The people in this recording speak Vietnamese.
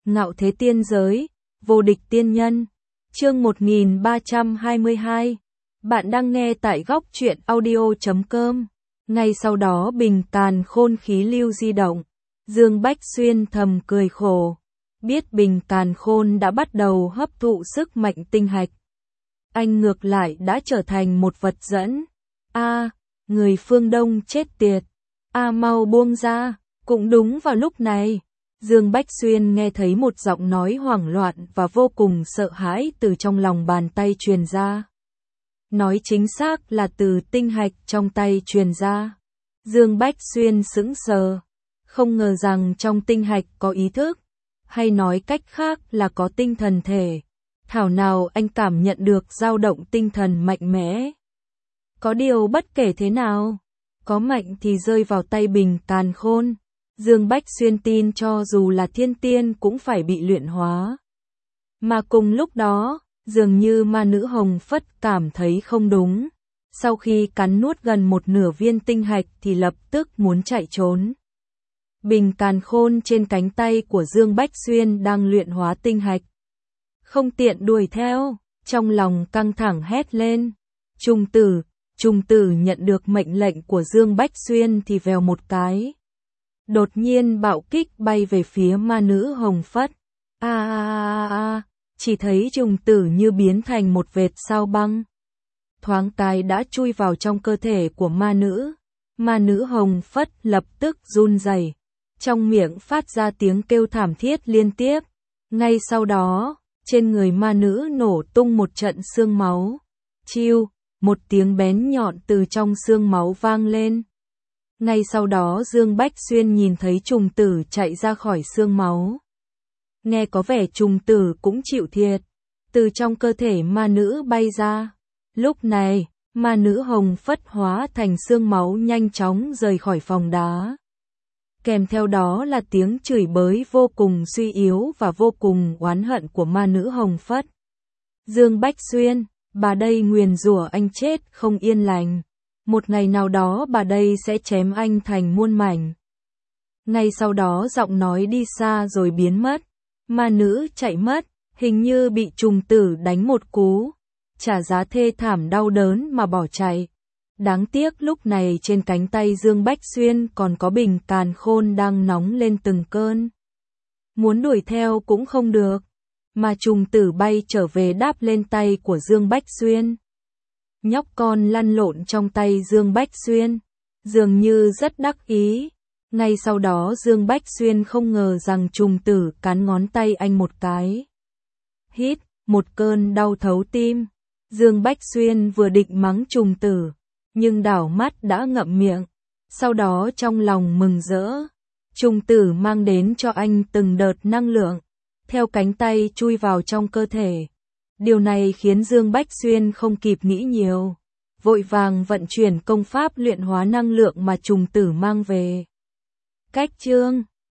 Ngạo thế tiên giới, vô địch tiên nhân. Chương 1322. Bạn đang nghe tại góc truyện audio.com. Ngay sau đó bình càn khôn khí lưu di động. Dương Bách Xuyên thầm cười khổ. Biết bình càn khôn đã bắt đầu hấp thụ sức mạnh tinh hạch. Anh ngược lại đã trở thành một vật dẫn. Người phương Đông chết tiệt. Mau buông ra. Cũng đúng vào lúc này, Dương Bách Xuyên nghe thấy một giọng nói hoảng loạn và vô cùng sợ hãi từ trong lòng bàn tay truyền ra. Nói chính xác là từ tinh hạch trong tay truyền ra. Dương Bách Xuyên sững sờ, không ngờ rằng trong tinh hạch có ý thức, hay nói cách khác là có tinh thần thể. Thảo nào anh cảm nhận được dao động tinh thần mạnh mẽ. Có điều bất kể thế nào, có mạnh thì rơi vào tay bình càn khôn. Dương Bách Xuyên tin cho dù là thiên tiên cũng phải bị luyện hóa. Mà cùng lúc đó, dường như ma nữ Hồng Phất cảm thấy không đúng. Sau khi cắn nuốt gần một nửa viên tinh hạch thì lập tức muốn chạy trốn. Bình càn khôn trên cánh tay của Dương Bách Xuyên đang luyện hóa tinh hạch. Không tiện đuổi theo, trong lòng căng thẳng hét lên. Trung tử nhận được mệnh lệnh của Dương Bách Xuyên thì vèo một cái. Đột nhiên bạo kích bay về phía ma nữ Hồng Phất. Chỉ thấy trùng tử như biến thành một vệt sao băng. Thoáng cái đã chui vào trong cơ thể của ma nữ. Ma nữ Hồng Phất lập tức run rẩy, trong miệng phát ra tiếng kêu thảm thiết liên tiếp. Ngay sau đó, trên người ma nữ nổ tung một trận xương máu. Chiu, một tiếng bén nhọn từ trong xương máu vang lên. Ngay sau đó Dương Bách Xuyên nhìn thấy trùng tử chạy ra khỏi xương máu. Nghe có vẻ trùng tử cũng chịu thiệt. Từ trong cơ thể ma nữ bay ra. Lúc này, ma nữ Hồng Phất hóa thành xương máu nhanh chóng rời khỏi phòng đá. Kèm theo đó là tiếng chửi bới vô cùng suy yếu và vô cùng oán hận của ma nữ Hồng Phất. Dương Bách Xuyên, bà đây nguyền rủa anh chết không yên lành. Một ngày nào đó bà đây sẽ chém anh thành muôn mảnh. Ngay sau đó giọng nói đi xa rồi biến mất. Ma nữ chạy mất, hình như bị trùng tử đánh một cú. Trả giá thê thảm đau đớn mà bỏ chạy. Đáng tiếc lúc này trên cánh tay Dương Bách Xuyên còn có bình càn khôn đang nóng lên từng cơn. Muốn đuổi theo cũng không được. Mà trùng tử bay trở về đáp lên tay của Dương Bách Xuyên. Nhóc con lăn lộn trong tay Dương Bách Xuyên, dường như rất đắc ý. Ngay sau đó Dương Bách Xuyên không ngờ rằng trùng tử cắn ngón tay anh một cái. Hít, một cơn đau thấu tim. Dương Bách Xuyên vừa định mắng trùng tử, nhưng đảo mắt đã ngậm miệng. Sau đó trong lòng mừng rỡ, trùng tử mang đến cho anh từng đợt năng lượng, theo cánh tay chui vào trong cơ thể. Điều này khiến Dương Bách Xuyên không kịp nghĩ nhiều, vội vàng vận chuyển công pháp luyện hóa năng lượng mà trùng tử mang về. Cách chương